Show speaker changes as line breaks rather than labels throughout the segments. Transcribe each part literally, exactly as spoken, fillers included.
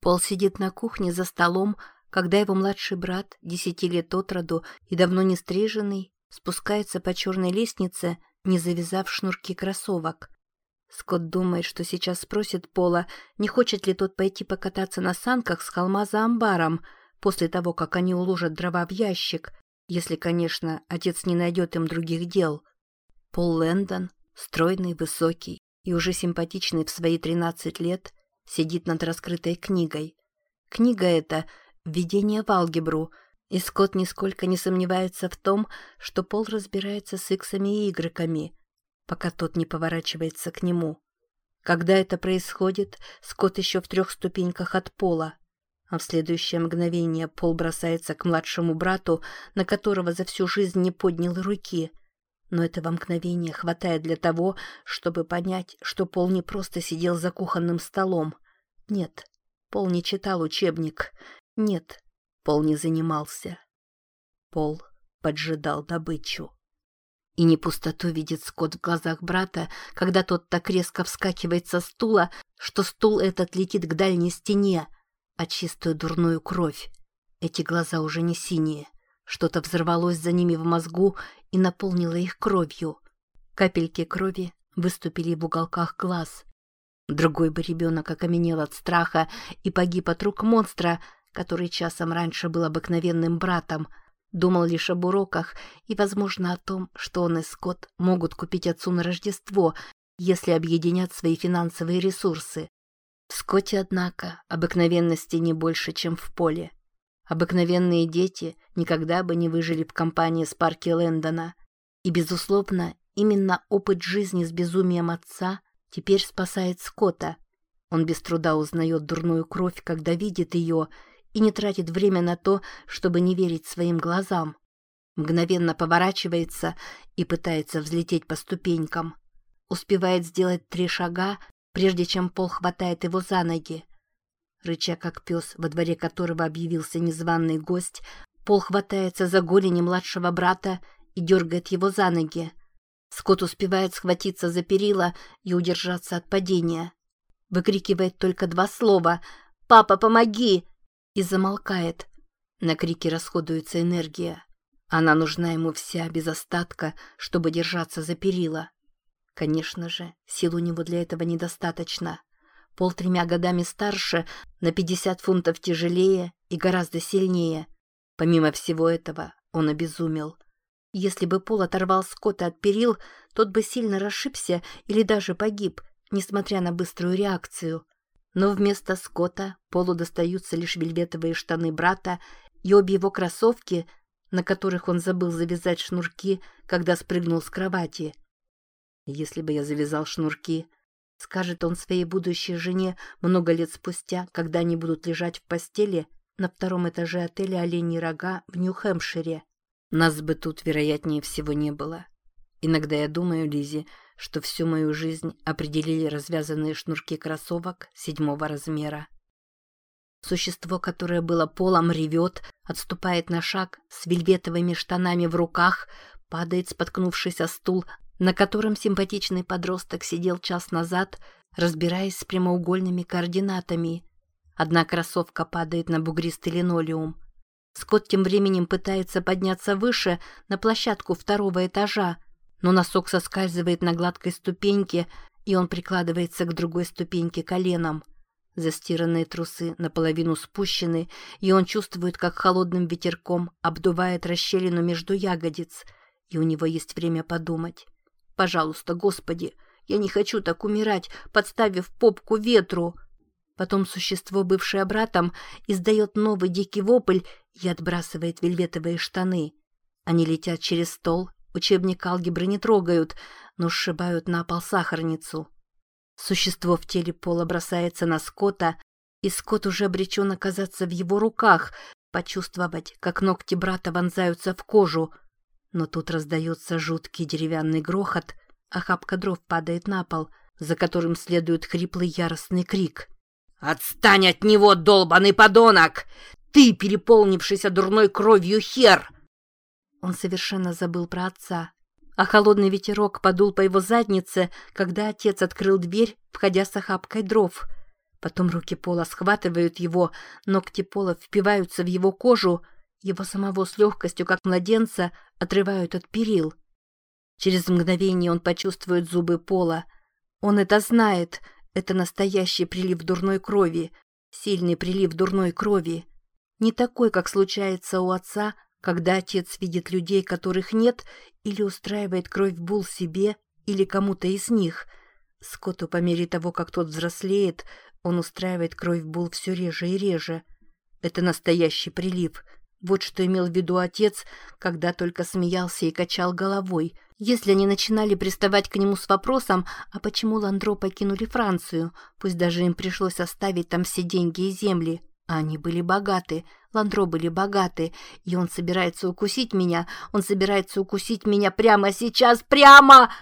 Пол сидит на кухне за столом, когда его младший брат, десяти лет от роду и давно не стриженный, спускается по черной лестнице, не завязав шнурки кроссовок. Скотт думает, что сейчас спросит Пола, не хочет ли тот пойти покататься на санках с холма за амбаром, после того, как они уложат дрова в ящик, если, конечно, отец не найдет им других дел. Пол Лэндон, стройный, высокий и уже симпатичный в свои тринадцать лет, сидит над раскрытой книгой. Книга эта — «Введение в алгебру», и Скотт нисколько не сомневается в том, что Пол разбирается с иксами и игреками, пока тот не поворачивается к нему. Когда это происходит, Скотт еще в трех ступеньках от Пола, а в следующее мгновение Пол бросается к младшему брату, на которого за всю жизнь не поднял руки. Но этого мгновения хватает для того, чтобы понять, что Пол не просто сидел за кухонным столом. Нет, Пол не читал учебник. Нет, Пол не занимался. Пол поджидал добычу. И не пустоту видит Скотт в глазах брата, когда тот так резко вскакивает со стула, что стул этот летит к дальней стене, а чистую дурную кровь. Эти глаза уже не синие. Что-то взорвалось за ними в мозгу и наполнило их кровью. Капельки крови выступили в уголках глаз. Другой бы ребенок окаменел от страха и погиб от рук монстра, который часом раньше был обыкновенным братом, думал лишь об уроках и, возможно, о том, что он и Скотт могут купить отцу на Рождество, если объединят свои финансовые ресурсы. В Скотте, однако, обыкновенности не больше, чем в Поле. Обыкновенные дети никогда бы не выжили в компании Спарки Лэндона. И, безусловно, именно опыт жизни с безумием отца теперь спасает Скотта. Он без труда узнает дурную кровь, когда видит ее, и не тратит время на то, чтобы не верить своим глазам. Мгновенно поворачивается и пытается взлететь по ступенькам. Успевает сделать три шага, прежде чем Пол хватает его за ноги. Рыча как пес, во дворе которого объявился незваный гость, Пол хватается за голени младшего брата и дергает его за ноги. Скотт успевает схватиться за перила и удержаться от падения. Выкрикивает только два слова «Папа, помоги!» и замолкает. На крики расходуется энергия. Она нужна ему вся, без остатка, чтобы держаться за перила. Конечно же, сил у него для этого недостаточно. Пол тремя годами старше, на пятьдесят фунтов тяжелее и гораздо сильнее. Помимо всего этого, он обезумел. Если бы Пол оторвал Скотта от перил, тот бы сильно расшибся или даже погиб, несмотря на быструю реакцию. Но вместо Скотта Полу достаются лишь вельветовые штаны брата и обе его кроссовки, на которых он забыл завязать шнурки, когда спрыгнул с кровати. «Если бы я завязал шнурки», — скажет он своей будущей жене много лет спустя, когда они будут лежать в постели на втором этаже отеля «Оленьи рога» в Нью-Хэмпшире. Нас бы тут, вероятнее всего, не было. Иногда я думаю, Лиззи, что всю мою жизнь определили развязанные шнурки кроссовок седьмого размера. Существо, которое было Полом, ревет, отступает на шаг с вельветовыми штанами в руках, падает, споткнувшись о стул, на котором симпатичный подросток сидел час назад, разбираясь с прямоугольными координатами. Одна кроссовка падает на бугристый линолеум. Скотт тем временем пытается подняться выше, на площадку второго этажа, но носок соскальзывает на гладкой ступеньке, и он прикладывается к другой ступеньке коленом. Застиранные трусы наполовину спущены, и он чувствует, как холодным ветерком обдувает расщелину между ягодиц, и у него есть время подумать. «Пожалуйста, Господи, я не хочу так умирать, подставив попку ветру!» Потом существо, бывшее братом, издает новый дикий вопль и отбрасывает вельветовые штаны. Они летят через стол, учебник алгебры не трогают, но сшибают на пол сахарницу. Существо в теле Пола бросается на Скотта, и Скотт уже обречен оказаться в его руках, почувствовать, как ногти брата вонзаются в кожу. Но тут раздается жуткий деревянный грохот, а охапка дров падает на пол, за которым следует хриплый яростный крик. «Отстань от него, долбаный подонок! Ты, переполнившийся дурной кровью хер!» Он совершенно забыл про отца, а холодный ветерок подул по его заднице, когда отец открыл дверь, входя с охапкой дров. Потом руки Пола схватывают его, ногти Пола впиваются в его кожу, его самого с легкостью, как младенца, отрывают от перил. Через мгновение он почувствует зубы Пола. Он это знает. Это настоящий прилив дурной крови. Сильный прилив дурной крови. Не такой, как случается у отца, когда отец видит людей, которых нет, или устраивает кровь-бул себе или кому-то из них. Скотту по мере того, как тот взрослеет, он устраивает кровь-бул все реже и реже. Это настоящий прилив. Вот что имел в виду отец, когда только смеялся и качал головой. Если они начинали приставать к нему с вопросом, а почему Ландро покинули Францию, пусть даже им пришлось оставить там все деньги и земли. А они были богаты, Ландро были богаты, и он собирается укусить меня, он собирается укусить меня прямо сейчас, прямо!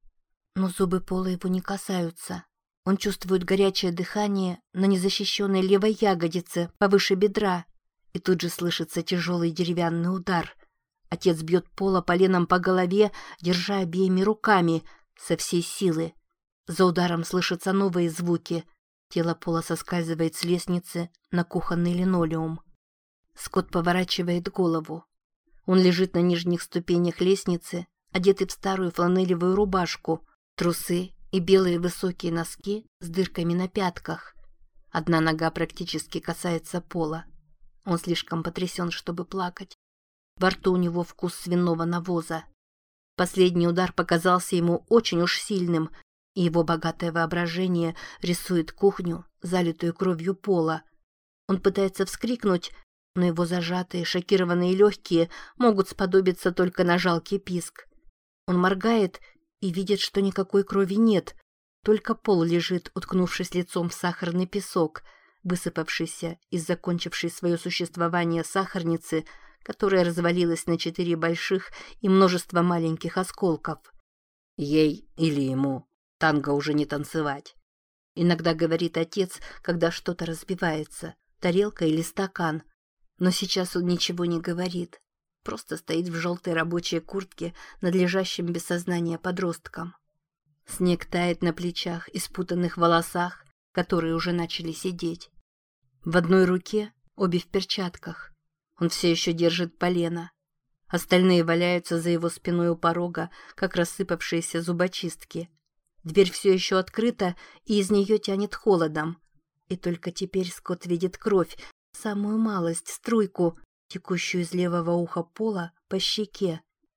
Но зубы Пола его не касаются. Он чувствует горячее дыхание на незащищенной левой ягодице, повыше бедра, и тут же слышится тяжелый деревянный удар. Отец бьет Пола поленом по голове, держа обеими руками, со всей силы. За ударом слышатся новые звуки. Тело Пола соскальзывает с лестницы на кухонный линолеум. Скотт поворачивает голову. Он лежит на нижних ступенях лестницы, одетый в старую фланелевую рубашку, трусы и белые высокие носки с дырками на пятках. Одна нога практически касается пола. Он слишком потрясен, чтобы плакать. Во рту у него вкус свиного навоза. Последний удар показался ему очень уж сильным, и его богатое воображение рисует кухню, залитую кровью пола. Он пытается вскрикнуть, но его зажатые, шокированные легкие могут сподобиться только на жалкий писк. Он моргает и видит, что никакой крови нет, только пол лежит, уткнувшись лицом в сахарный песок, высыпавшийся из закончившей свое существование сахарницы, которая развалилась на четыре больших и множество маленьких осколков. Ей или ему танго уже не танцевать. Иногда говорит отец, когда что-то разбивается, тарелка или стакан. Но сейчас он ничего не говорит, просто стоит в желтой рабочей куртке над лежащим без сознания подростком. Снег тает на плечах и спутанных волосах, которые уже начали сидеть. В одной руке, обе в перчатках. Он все еще держит полено. Остальные валяются за его спиной у порога, как рассыпавшиеся зубочистки. Дверь все еще открыта, и из нее тянет холодом. И только теперь Скотт видит кровь, самую малость, струйку, текущую из левого уха пола по щеке.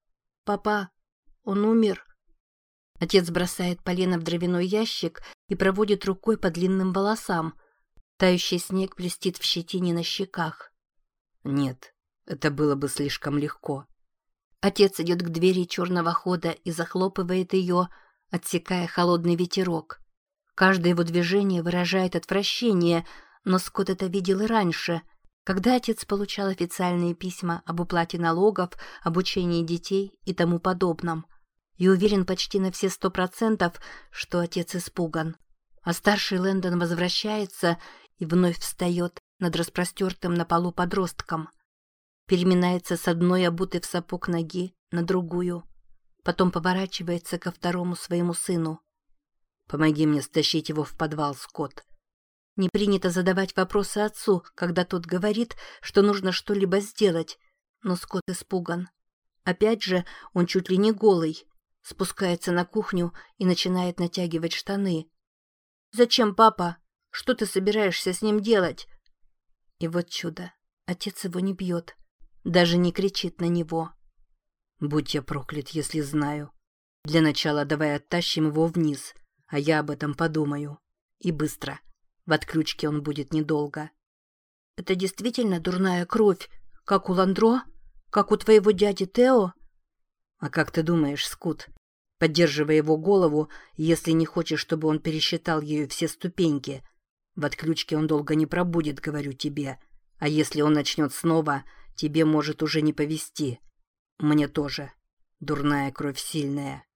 «Папа, он умер?» Отец бросает полено в дровяной ящик и проводит рукой по длинным волосам. Тающий снег блестит в щетине на щеках. «Нет, это было бы слишком легко». Отец идет к двери черного хода и захлопывает ее, отсекая холодный ветерок. Каждое его движение выражает отвращение, но Скотт это видел и раньше, когда отец получал официальные письма об уплате налогов, обучении детей и тому подобном. И уверен почти на все сто процентов, что отец испуган. А старший Лэндон возвращается и вновь встает над распростертым на полу подростком. Переминается с одной обутой в сапог ноги на другую. Потом поворачивается ко второму своему сыну. «Помоги мне стащить его в подвал, Скотт». Не принято задавать вопросы отцу, когда тот говорит, что нужно что-либо сделать. Но Скотт испуган. Опять же, он чуть ли не голый. Спускается на кухню и начинает натягивать штаны. «Зачем, папа? Что ты собираешься с ним делать?» И вот чудо. Отец его не бьет. Даже не кричит на него. «Будь я проклят, если знаю. Для начала давай оттащим его вниз, а я об этом подумаю. И быстро. В отключке он будет недолго». «Это действительно дурная кровь, как у Ландро? Как у твоего дяди Тео?» «А как ты думаешь, Скут?» Поддерживая его голову, если не хочешь, чтобы он пересчитал ею все ступеньки. В отключке он долго не пробудет, говорю тебе. А если он начнет снова, тебе может уже не повезти. Мне тоже. Дурная кровь сильная.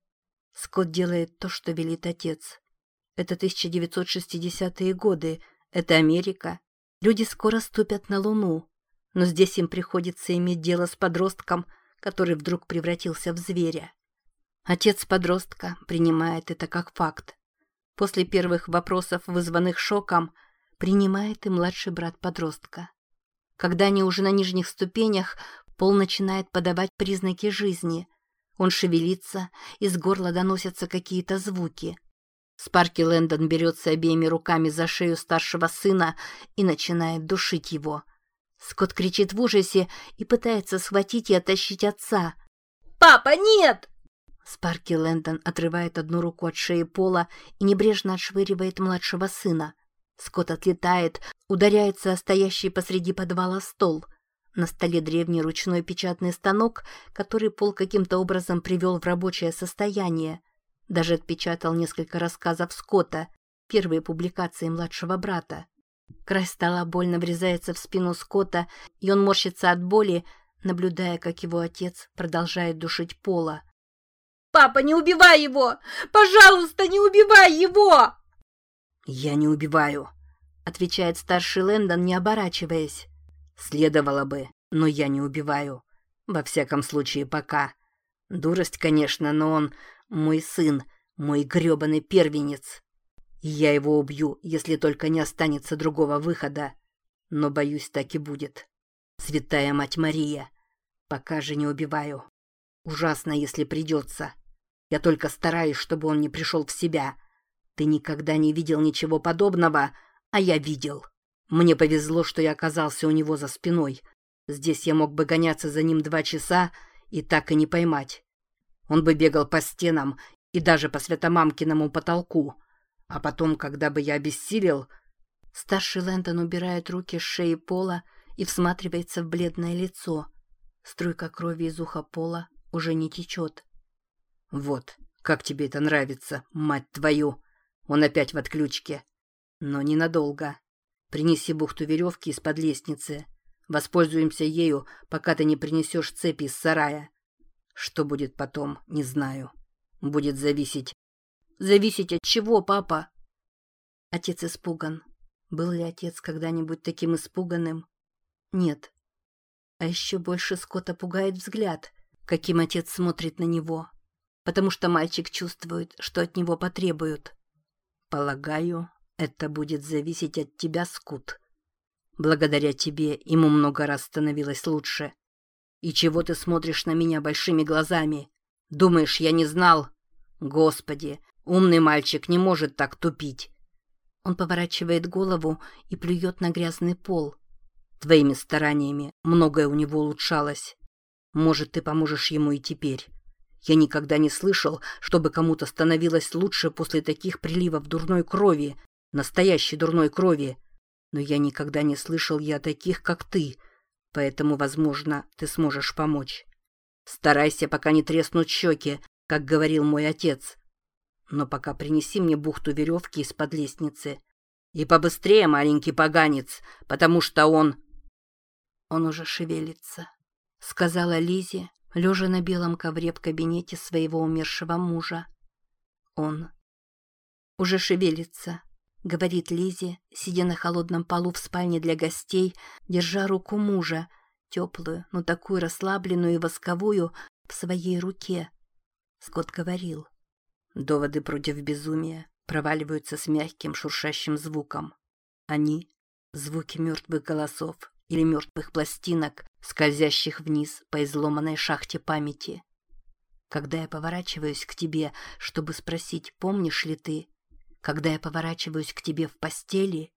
Скотт делает то, что велит отец. Это тысяча девятьсот шестидесятые годы. Это Америка. Люди скоро ступят на Луну. Но здесь им приходится иметь дело с подростком, который вдруг превратился в зверя. Отец подростка принимает это как факт. После первых вопросов, вызванных шоком, принимает и младший брат подростка. Когда они уже на нижних ступенях, Пол начинает подавать признаки жизни. Он шевелится, из горла доносятся какие-то звуки. Спарки Лэндон берется обеими руками за шею старшего сына и начинает душить его. Скотт кричит в ужасе и пытается схватить и оттащить отца. «Папа, нет!» Спарки Лэндон отрывает одну руку от шеи Пола и небрежно отшвыривает младшего сына. Скотт отлетает, ударяется о стоящий посреди подвала стол. На столе древний ручной печатный станок, который Пол каким-то образом привел в рабочее состояние. Даже отпечатал несколько рассказов Скотта, первые публикации младшего брата. Край стола больно врезается в спину Скотта, и он морщится от боли, наблюдая, как его отец продолжает душить Пола. «Папа, не убивай его! Пожалуйста, не убивай его!» «Я не убиваю», — отвечает старший Лэндон, не оборачиваясь. «Следовало бы, но я не убиваю. Во всяком случае, пока. Дурость, конечно, но он мой сын, мой грёбаный первенец. И я его убью, если только не останется другого выхода. Но, боюсь, так и будет. Святая Мать Мария, пока же не убиваю. Ужасно, если придется. Я только стараюсь, чтобы он не пришел в себя. Ты никогда не видел ничего подобного, а я видел. Мне повезло, что я оказался у него за спиной. Здесь я мог бы гоняться за ним два часа и так и не поймать. Он бы бегал по стенам и даже по светомамкиному потолку. А потом, когда бы я обессилел...» Старший Лэндон убирает руки с шеи Пола и всматривается в бледное лицо. Струйка крови из уха Пола уже не течет. «Вот, как тебе это нравится, мать твою! Он опять в отключке. Но ненадолго. Принеси бухту веревки из-под лестницы. Воспользуемся ею, пока ты не принесешь цепи из сарая. Что будет потом, не знаю. Будет зависеть...» «Зависеть от чего, папа?» Отец испуган. Был ли отец когда-нибудь таким испуганным? Нет. А еще больше Скотта пугает взгляд, каким отец смотрит на него, потому что мальчик чувствует, что от него потребуют. «Полагаю, это будет зависеть от тебя, Скут. Благодаря тебе ему много раз становилось лучше. И чего ты смотришь на меня большими глазами? Думаешь, я не знал? Господи, умный мальчик не может так тупить». Он поворачивает голову и плюет на грязный пол. «Твоими стараниями многое у него улучшалось. Может, ты поможешь ему и теперь. Я никогда не слышал, чтобы кому-то становилось лучше после таких приливов дурной крови, настоящей дурной крови. Но я никогда не слышал и о таких, как ты, поэтому, возможно, ты сможешь помочь. Старайся, пока не треснут щеки, как говорил мой отец. Но пока принеси мне бухту веревки из-под лестницы. И побыстрее, маленький поганец, потому что он...» «Он уже шевелится», — сказала Лиззи, лежа на белом ковре в кабинете своего умершего мужа. «Он уже шевелится», — говорит Лиззи, сидя на холодном полу в спальне для гостей, держа руку мужа, теплую, но такую расслабленную и восковую, в своей руке. Скотт говорил: «Доводы против безумия проваливаются с мягким шуршащим звуком. Они — звуки мертвых голосов или мертвых пластинок, скользящих вниз по изломанной шахте памяти. Когда я поворачиваюсь к тебе, чтобы спросить, помнишь ли ты, когда я поворачиваюсь к тебе в постели,